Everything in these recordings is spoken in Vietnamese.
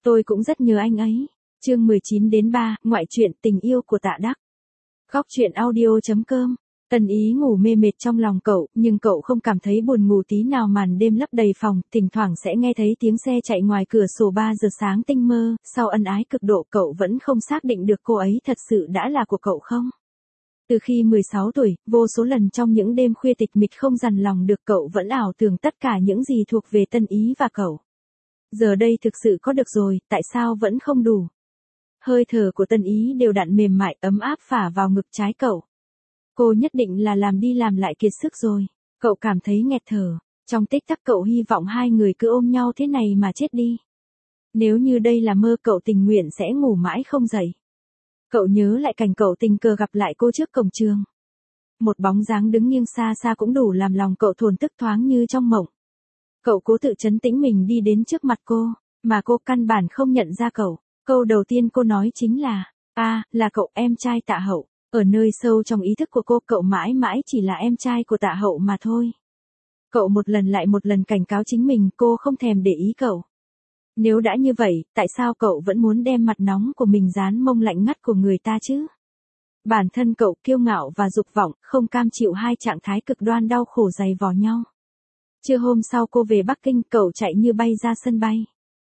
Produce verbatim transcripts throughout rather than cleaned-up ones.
Tôi cũng rất nhớ anh ấy. Chương mười chín đến ba, ngoại truyện tình yêu của Tạ Đắc. Góc truyện audio.com. Tần Ý ngủ mê mệt trong lòng cậu, nhưng cậu không cảm thấy buồn ngủ tí nào. Màn đêm lấp đầy phòng, thỉnh thoảng sẽ nghe thấy tiếng xe chạy ngoài cửa sổ. Ba giờ sáng tinh mơ, sau ân ái cực độ cậu vẫn không xác định được cô ấy thật sự đã là của cậu không. Từ khi mười sáu tuổi, vô số lần trong những đêm khuya tịch mịch không dằn lòng được cậu vẫn ảo tưởng tất cả những gì thuộc về Tân Ý và cậu. Giờ đây thực sự có được rồi, tại sao vẫn không đủ? Hơi thở của Tân Ý đều đặn mềm mại ấm áp phả vào ngực trái cậu. Cô nhất định là làm đi làm lại kiệt sức rồi. Cậu cảm thấy nghẹt thở. Trong tích tắc cậu hy vọng hai người cứ ôm nhau thế này mà chết đi. Nếu như đây là mơ cậu tình nguyện sẽ ngủ mãi không dậy. Cậu nhớ lại cảnh cậu tình cờ gặp lại cô trước cổng trường. Một bóng dáng đứng nghiêng xa xa cũng đủ làm lòng cậu thổn thức thoáng như trong mộng. Cậu cố tự trấn tĩnh mình đi đến trước mặt cô, mà cô căn bản không nhận ra cậu. Câu đầu tiên cô nói chính là, à, là cậu em trai Tạ Hậu. Ở nơi sâu trong ý thức của cô, cậu mãi mãi chỉ là em trai của Tạ Hậu mà thôi. Cậu một lần lại một lần cảnh cáo chính mình cô không thèm để ý cậu. Nếu đã như vậy, tại sao cậu vẫn muốn đem mặt nóng của mình dán mông lạnh ngắt của người ta chứ? Bản thân cậu kiêu ngạo và dục vọng, không cam chịu hai trạng thái cực đoan đau khổ dày vò nhau. Trưa hôm sau cô về Bắc Kinh, cậu chạy như bay ra sân bay.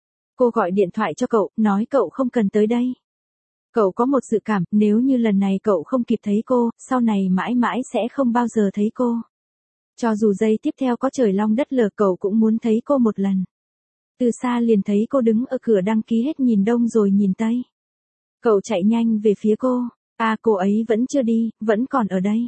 Cô gọi điện thoại cho cậu, nói cậu không cần tới đây. Cậu có một dự cảm, nếu như lần này cậu không kịp thấy cô, sau này mãi mãi sẽ không bao giờ thấy cô. Cho dù giây tiếp theo có trời long đất lở cậu cũng muốn thấy cô một lần. Từ xa liền thấy cô đứng ở cửa đăng ký hết nhìn đông rồi nhìn tây. Cậu chạy nhanh về phía cô, à cô ấy vẫn chưa đi, vẫn còn ở đây.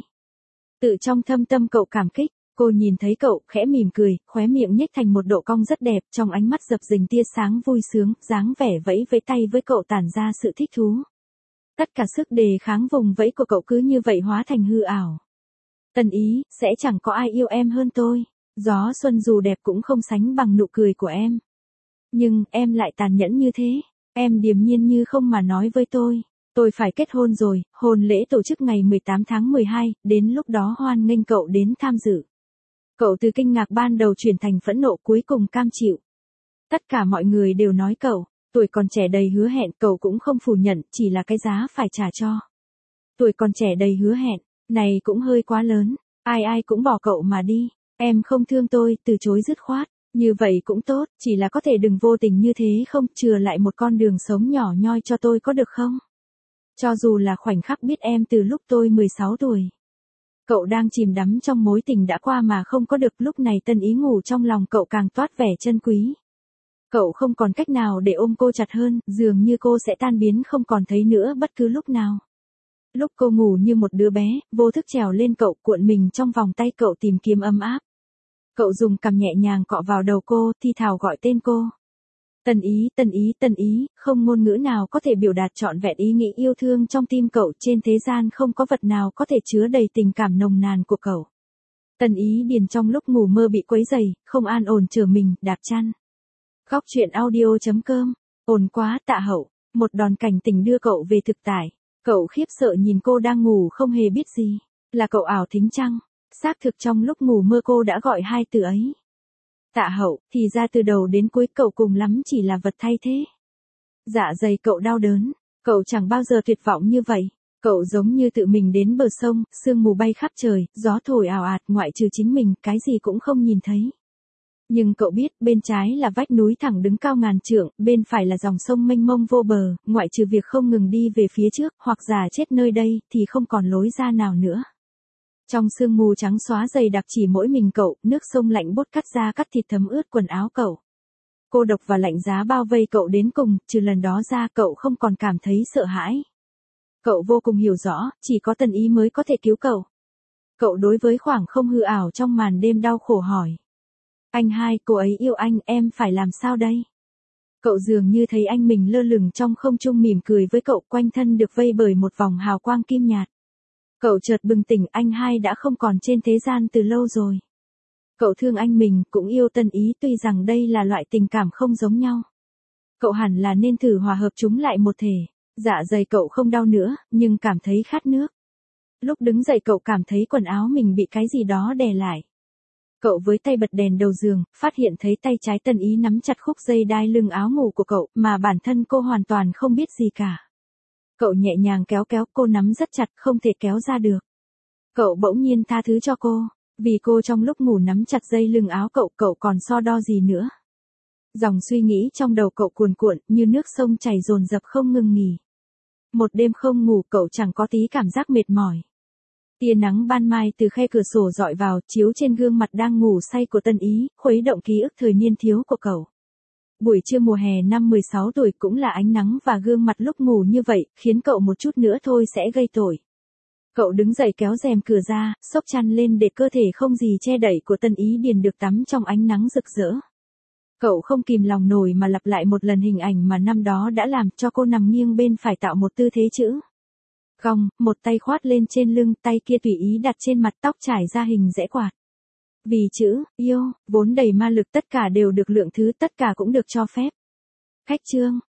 Tự trong thâm tâm cậu cảm kích, cô nhìn thấy cậu, khẽ mỉm cười, khóe miệng nhếch thành một độ cong rất đẹp, trong ánh mắt dập dềnh tia sáng vui sướng, dáng vẻ vẫy với tay với cậu tản ra sự thích thú. Tất cả sức đề kháng vùng vẫy của cậu cứ như vậy hóa thành hư ảo. Tân Ý, sẽ chẳng có ai yêu em hơn tôi. Gió xuân dù đẹp cũng không sánh bằng nụ cười của em. Nhưng, em lại tàn nhẫn như thế. Em điềm nhiên như không mà nói với tôi. Tôi phải kết hôn rồi, hôn lễ tổ chức ngày mười tám tháng mười hai, đến lúc đó hoan nghênh cậu đến tham dự. Cậu từ kinh ngạc ban đầu chuyển thành phẫn nộ cuối cùng cam chịu. Tất cả mọi người đều nói cậu, tuổi còn trẻ đầy hứa hẹn, cậu cũng không phủ nhận, chỉ là cái giá phải trả cho. Tuổi còn trẻ đầy hứa hẹn, này cũng hơi quá lớn, ai ai cũng bỏ cậu mà đi, em không thương tôi, từ chối dứt khoát, như vậy cũng tốt, chỉ là có thể đừng vô tình như thế không, chừa lại một con đường sống nhỏ nhoi cho tôi có được không? Cho dù là khoảnh khắc biết em từ lúc tôi mười sáu tuổi. Cậu đang chìm đắm trong mối tình đã qua mà không có được, lúc này Tân Ý ngủ trong lòng cậu càng toát vẻ chân quý. Cậu không còn cách nào để ôm cô chặt hơn, dường như cô sẽ tan biến không còn thấy nữa bất cứ lúc nào. Lúc cô ngủ như một đứa bé, vô thức trèo lên cậu, cuộn mình trong vòng tay cậu tìm kiếm ấm áp. Cậu dùng cằm nhẹ nhàng cọ vào đầu cô, thi thào gọi tên cô. Tân Ý, Tân Ý, Tân Ý, không ngôn ngữ nào có thể biểu đạt trọn vẹn ý nghĩ yêu thương trong tim cậu, trên thế gian không có vật nào có thể chứa đầy tình cảm nồng nàn của cậu. Tân Ý điền trong lúc ngủ mơ bị quấy rầy, không an ổn trở mình, đạp chăn. Góc truyện audio.com, ồn quá Tạ Hậu, một đòn cảnh tỉnh đưa cậu về thực tại. Cậu khiếp sợ nhìn cô đang ngủ không hề biết gì, là cậu ảo thính chăng? Xác thực trong lúc ngủ mơ cô đã gọi hai từ ấy. Tạ Hậu, thì ra từ đầu đến cuối cậu cùng lắm chỉ là vật thay thế. Dạ dày cậu đau đớn, cậu chẳng bao giờ tuyệt vọng như vậy. Cậu giống như tự mình đến bờ sông, sương mù bay khắp trời, gió thổi ào ạt, ngoại trừ chính mình, cái gì cũng không nhìn thấy. Nhưng cậu biết, bên trái là vách núi thẳng đứng cao ngàn trượng, bên phải là dòng sông mênh mông vô bờ, ngoại trừ việc không ngừng đi về phía trước, hoặc già chết nơi đây, thì không còn lối ra nào nữa. Trong sương mù trắng xóa dày đặc chỉ mỗi mình cậu, nước sông lạnh bốt cắt da cắt thịt thấm ướt quần áo cậu. Cô độc và lạnh giá bao vây cậu đến cùng, trừ lần đó ra cậu không còn cảm thấy sợ hãi. Cậu vô cùng hiểu rõ, chỉ có Tân Ý mới có thể cứu cậu. Cậu đối với khoảng không hư ảo trong màn đêm đau khổ hỏi. Anh hai, cô ấy yêu anh, em phải làm sao đây? Cậu dường như thấy anh mình lơ lửng trong không trung mỉm cười với cậu, quanh thân được vây bởi một vòng hào quang kim nhạt. Cậu chợt bừng tỉnh, anh hai đã không còn trên thế gian từ lâu rồi. Cậu thương anh mình, cũng yêu Tân Ý, tuy rằng đây là loại tình cảm không giống nhau. Cậu hẳn là nên thử hòa hợp chúng lại một thể. Dạ dày cậu không đau nữa, nhưng cảm thấy khát nước. Lúc đứng dậy cậu cảm thấy quần áo mình bị cái gì đó đè lại. Cậu với tay bật đèn đầu giường, phát hiện thấy tay trái Tân Ý nắm chặt khúc dây đai lưng áo ngủ của cậu, mà bản thân cô hoàn toàn không biết gì cả. Cậu nhẹ nhàng kéo kéo, cô nắm rất chặt, không thể kéo ra được. Cậu bỗng nhiên tha thứ cho cô, vì cô trong lúc ngủ nắm chặt dây lưng áo cậu, cậu còn so đo gì nữa. Dòng suy nghĩ trong đầu cậu cuồn cuộn, như nước sông chảy dồn dập không ngừng nghỉ. Một đêm không ngủ, cậu chẳng có tí cảm giác mệt mỏi. Tia nắng ban mai từ khe cửa sổ dọi vào, chiếu trên gương mặt đang ngủ say của Tân Ý, khuấy động ký ức thời niên thiếu của cậu. Buổi trưa mùa hè năm mười sáu tuổi cũng là ánh nắng và gương mặt lúc ngủ như vậy, khiến cậu một chút nữa thôi sẽ gây tội. Cậu đứng dậy kéo rèm cửa ra, xốc chăn lên để cơ thể không gì che đậy của Tân Ý Điền được tắm trong ánh nắng rực rỡ. Cậu không kìm lòng nổi mà lặp lại một lần hình ảnh mà năm đó đã làm, cho cô nằm nghiêng bên phải tạo một tư thế chữ cong, một tay khoát lên trên lưng, tay kia tùy ý đặt trên mặt, tóc trải ra hình rẽ quạt. Vì chữ yêu vốn đầy ma lực, tất cả đều được lượng thứ, tất cả cũng được cho phép. Khách chương